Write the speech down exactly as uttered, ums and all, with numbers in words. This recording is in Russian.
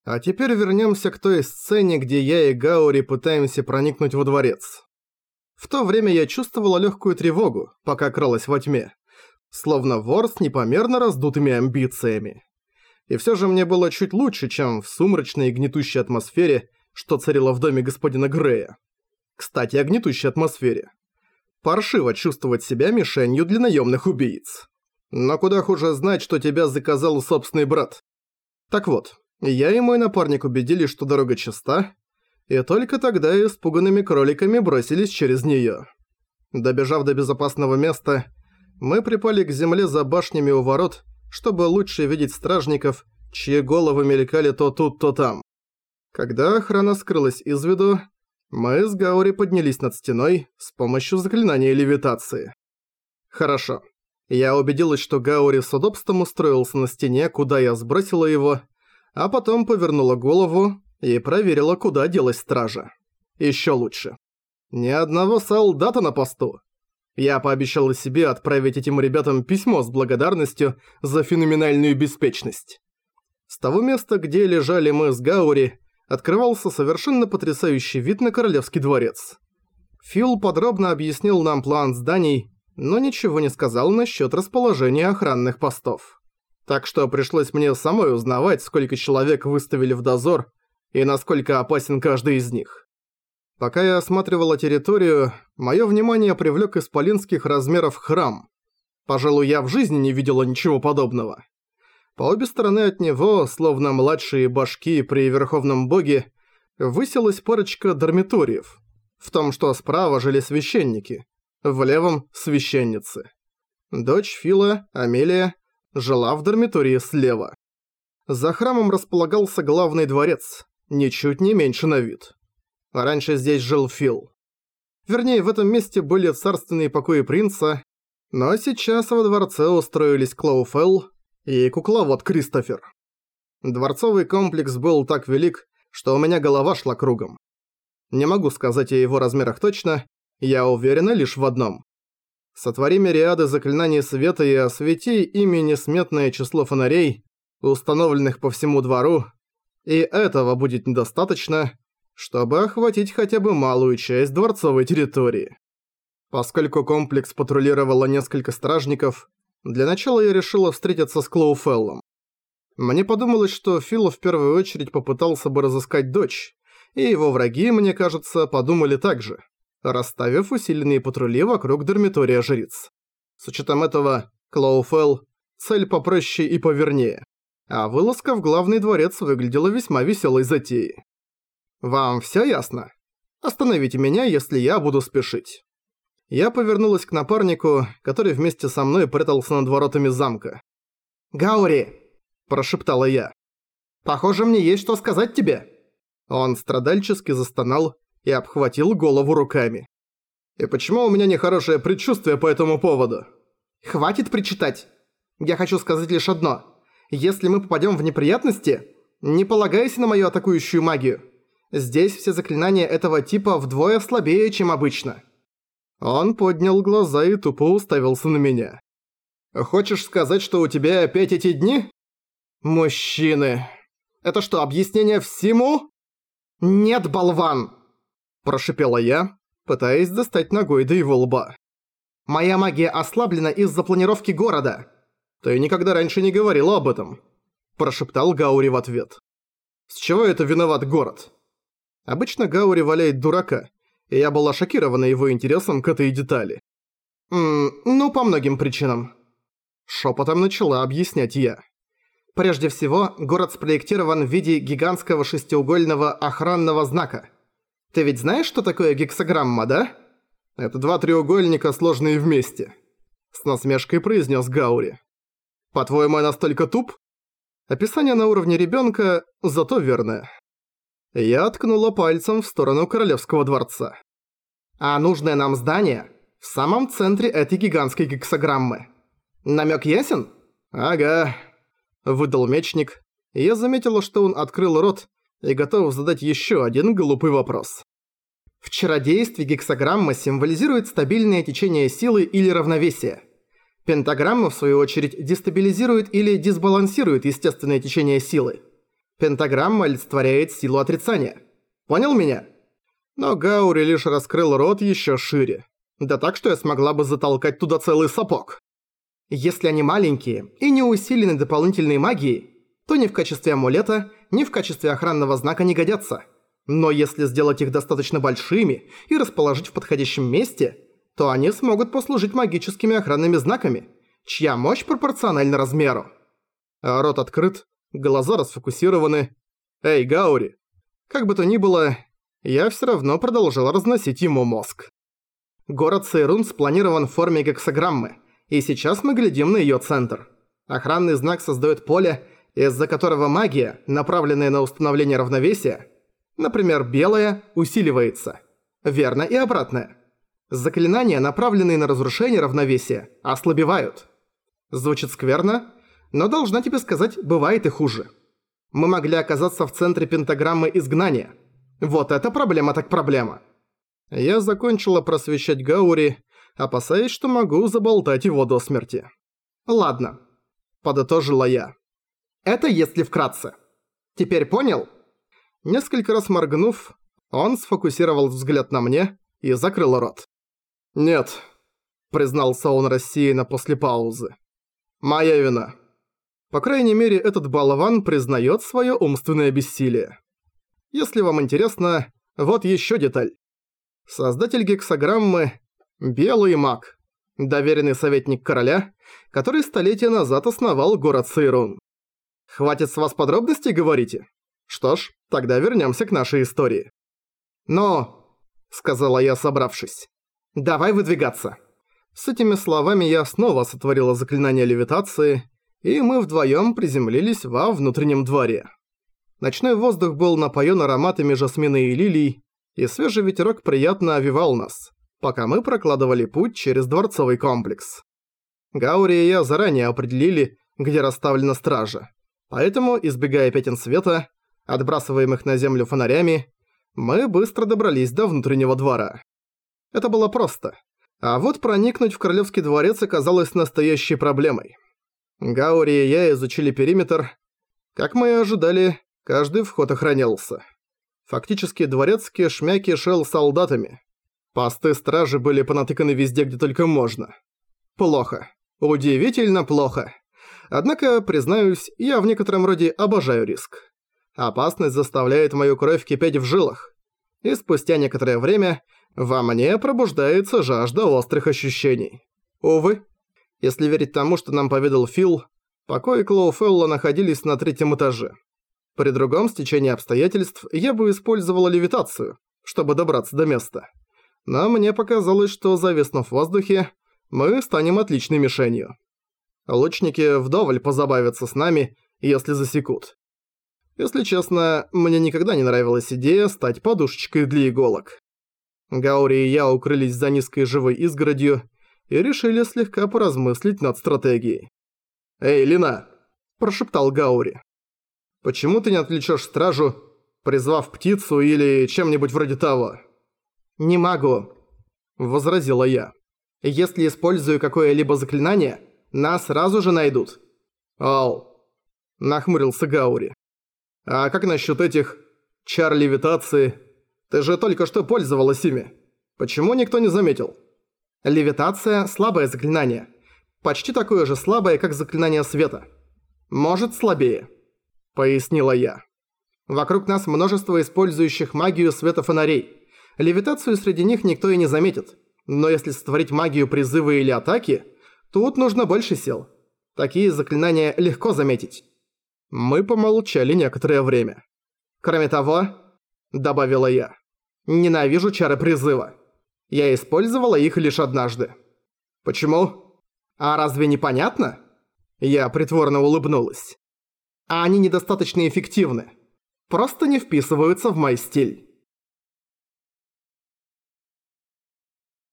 А теперь вернемся к той сцене, где я и Гаори пытаемся проникнуть во дворец. В то время я чувствовала легкую тревогу, пока кралась во тьме, словно вор с непомерно раздутыми амбициями. И все же мне было чуть лучше, чем в сумрачной и гнетущей атмосфере, что царило в доме господина Грея. Кстати, о гнетущей атмосфере. Паршиво чувствовать себя мишенью для наемных убийц. Но куда хуже знать, что тебя заказал собственный брат. Так вот, я и мой напарник убедились, что дорога чиста, и только тогда испуганными кроликами бросились через неё. Добежав до безопасного места, мы припали к земле за башнями у ворот, чтобы лучше видеть стражников, чьи головы мелькали то тут, то там. Когда охрана скрылась из виду, мы с Гаори поднялись над стеной с помощью заклинания левитации. Хорошо. Я убедилась, что Гаори с удобством устроился на стене, куда я сбросила его, а потом повернула голову и проверила, куда делась стража. Ещё лучше. Ни одного солдата на посту. Я пообещала себе отправить этим ребятам письмо с благодарностью за феноменальную беспечность. С того места, где лежали мы с Гаори, открывался совершенно потрясающий вид на Королевский дворец. Фил подробно объяснил нам план зданий, но ничего не сказал насчет расположения охранных постов. Так что пришлось мне самой узнавать, сколько человек выставили в дозор и насколько опасен каждый из них. Пока я осматривала территорию, мое внимание привлек исполинских размеров храм. Пожалуй, я в жизни не видела ничего подобного. По обе стороны от него, словно младшие башки при Верховном Боге, высилась парочка дармиториев. В том, что справа жили священники, в левом – священницы. Дочь Фила, Амелия, жила в дармитории слева. За храмом располагался главный дворец, ничуть не меньше на вид. Раньше здесь жил Фил. Вернее, в этом месте были царственные покои принца, но сейчас во дворце устроились Клоуфелл и кукловод Кристофер. Дворцовый комплекс был так велик, что у меня голова шла кругом. Не могу сказать о его размерах точно, я уверена лишь в одном. Сотвори мириады заклинаний света и освети ими несметное число фонарей, установленных по всему двору, и этого будет недостаточно, чтобы охватить хотя бы малую часть дворцовой территории. Поскольку комплекс патрулировало несколько стражников, для начала я решила встретиться с Клоуфеллом. Мне подумалось, что Фил в первую очередь попытался бы разыскать дочь, и его враги, мне кажется, подумали так же, расставив усиленные патрули вокруг дармитория жриц. С учетом этого, Клоуфелл – цель попроще и повернее, а вылазка в главный дворец выглядела весьма веселой затеей. Вам всё ясно? Остановите меня, если я буду спешить. Я повернулась к напарнику, который вместе со мной прятался над воротами замка. «Гаори!» – прошептала я. «Похоже, мне есть что сказать тебе». Он страдальчески застонал и обхватил голову руками. «И почему у меня нехорошее предчувствие по этому поводу?» «Хватит причитать. Я хочу сказать лишь одно. Если мы попадём в неприятности, не полагайся на мою атакующую магию. Здесь все заклинания этого типа вдвое слабее, чем обычно». Он поднял глаза и тупо уставился на меня. «Хочешь сказать, что у тебя опять эти дни?» «Мужчины! Это что, объяснение всему?» «Нет, болван!» – прошипела я, пытаясь достать ногой до его лба. «Моя магия ослаблена из-за планировки города!» «Ты никогда раньше не говорила об этом!» – прошептал Гаори в ответ. «С чего это виноват город?» Обычно Гаори валяет дурака, и я была шокирована его интересом к этой детали. «Ммм, ну, по многим причинам». Шепотом начала объяснять я. Прежде всего, город спроектирован в виде гигантского шестиугольного охранного знака. Ты ведь знаешь, что такое гексаграмма, да? Это два треугольника, сложные вместе. С насмешкой произнес Гаори. По-твоему, я настолько туп? Описание на уровне ребенка, зато верное. Я ткнула пальцем в сторону Королевского дворца. А нужное нам здание в самом центре этой гигантской гексаграммы. Намёк ясен? Ага. Выдал мечник, и я заметила, что он открыл рот и готов задать ещё один глупый вопрос. В чародействе гексаграмма символизирует стабильное течение силы или равновесия. Пентаграмма, в свою очередь, дестабилизирует или дисбалансирует естественное течение силы. Пентаграмма олицетворяет силу отрицания. Понял меня? Но Гаури лишь раскрыл рот еще шире. Да так, что я смогла бы затолкать туда целый сапог. Если они маленькие и не усилены дополнительной магией, то ни в качестве амулета, ни в качестве охранного знака не годятся. Но если сделать их достаточно большими и расположить в подходящем месте, то они смогут послужить магическими охранными знаками, чья мощь пропорциональна размеру. А рот открыт, глаза расфокусированы. Эй, Гаури! Как бы то ни было, я всё равно продолжал разносить ему мозг. Город Сейрун спланирован в форме гексаграммы, и сейчас мы глядим на её центр. Охранный знак создаёт поле, из-за которого магия, направленная на установление равновесия, например, белая, усиливается. Верно и обратное. Заклинания, направленные на разрушение равновесия, ослабевают. Звучит скверно, но должна тебе сказать, бывает и хуже. Мы могли оказаться в центре пентаграммы изгнания. Вот это проблема так проблема. Я закончила просвещать Гаури, опасаясь, что могу заболтать его до смерти. Ладно, подытожила я. Это если вкратце. Теперь понял? Несколько раз моргнув, он сфокусировал взгляд на мне и закрыл рот. «Нет», — признался он рассеянно после паузы. «Моя вина. По крайней мере, этот болван признает свое умственное бессилие. Если вам интересно, вот еще деталь. Создатель гексаграммы – белый маг, доверенный советник короля, который столетия назад основал город Сейрун. Хватит с вас подробностей, говорите? Что ж, тогда вернемся к нашей истории». «Но», – сказала я, собравшись, – «давай выдвигаться». С этими словами я снова сотворила заклинание левитации, и мы вдвоем приземлились во внутреннем дворе. Ночной воздух был напоен ароматами жасмина и лилий, и свежий ветерок приятно овевал нас, пока мы прокладывали путь через дворцовый комплекс. Гаури и я заранее определили, где расставлена стража, поэтому, избегая пятен света, отбрасываемых на землю фонарями, мы быстро добрались до внутреннего двора. Это было просто. А вот проникнуть в Королевский дворец оказалось настоящей проблемой. Гаури и я изучили периметр. Как мы и ожидали, каждый вход охранялся. Фактически дворецкие шмяки шел солдатами. Посты стражи были понатыканы везде, где только можно. Плохо. Удивительно плохо. Однако, признаюсь, я в некотором роде обожаю риск. Опасность заставляет мою кровь кипеть в жилах. И спустя некоторое время во мне пробуждается жажда острых ощущений. Увы, если верить тому, что нам поведал Фил, покои Клоуфелла находились на третьем этаже. При другом стечении обстоятельств я бы использовала левитацию, чтобы добраться до места. Но мне показалось, что, зависнув в воздухе, мы станем отличной мишенью. Лучники вдоволь позабавятся с нами, если засекут. Если честно, мне никогда не нравилась идея стать подушечкой для иголок. Гаури и я укрылись за низкой живой изгородью и решили слегка поразмыслить над стратегией. «Эй, Лина!» – прошептал Гаури. «Почему ты не отвлечешь стражу, призвав птицу или чем-нибудь вроде того?» «Не могу», – возразила я. «Если использую какое-либо заклинание, нас сразу же найдут». «Ау», – нахмурился Гаури. «А как насчет этих чар левитации? Ты же только что пользовалась ими. Почему никто не заметил?» «Левитация – слабое заклинание. Почти такое же слабое, как заклинание света. Может, слабее», – пояснила я. «Вокруг нас множество использующих магию света фонарей. Левитацию среди них никто и не заметит. Но если сотворить магию призыва или атаки, тут нужно больше сил. Такие заклинания легко заметить». Мы помолчали некоторое время. «Кроме того», – добавила я, – «ненавижу чары призыва. Я использовала их лишь однажды». «Почему?» «А разве не понятно?» Я притворно улыбнулась. «А они недостаточно эффективны. Просто не вписываются в мой стиль».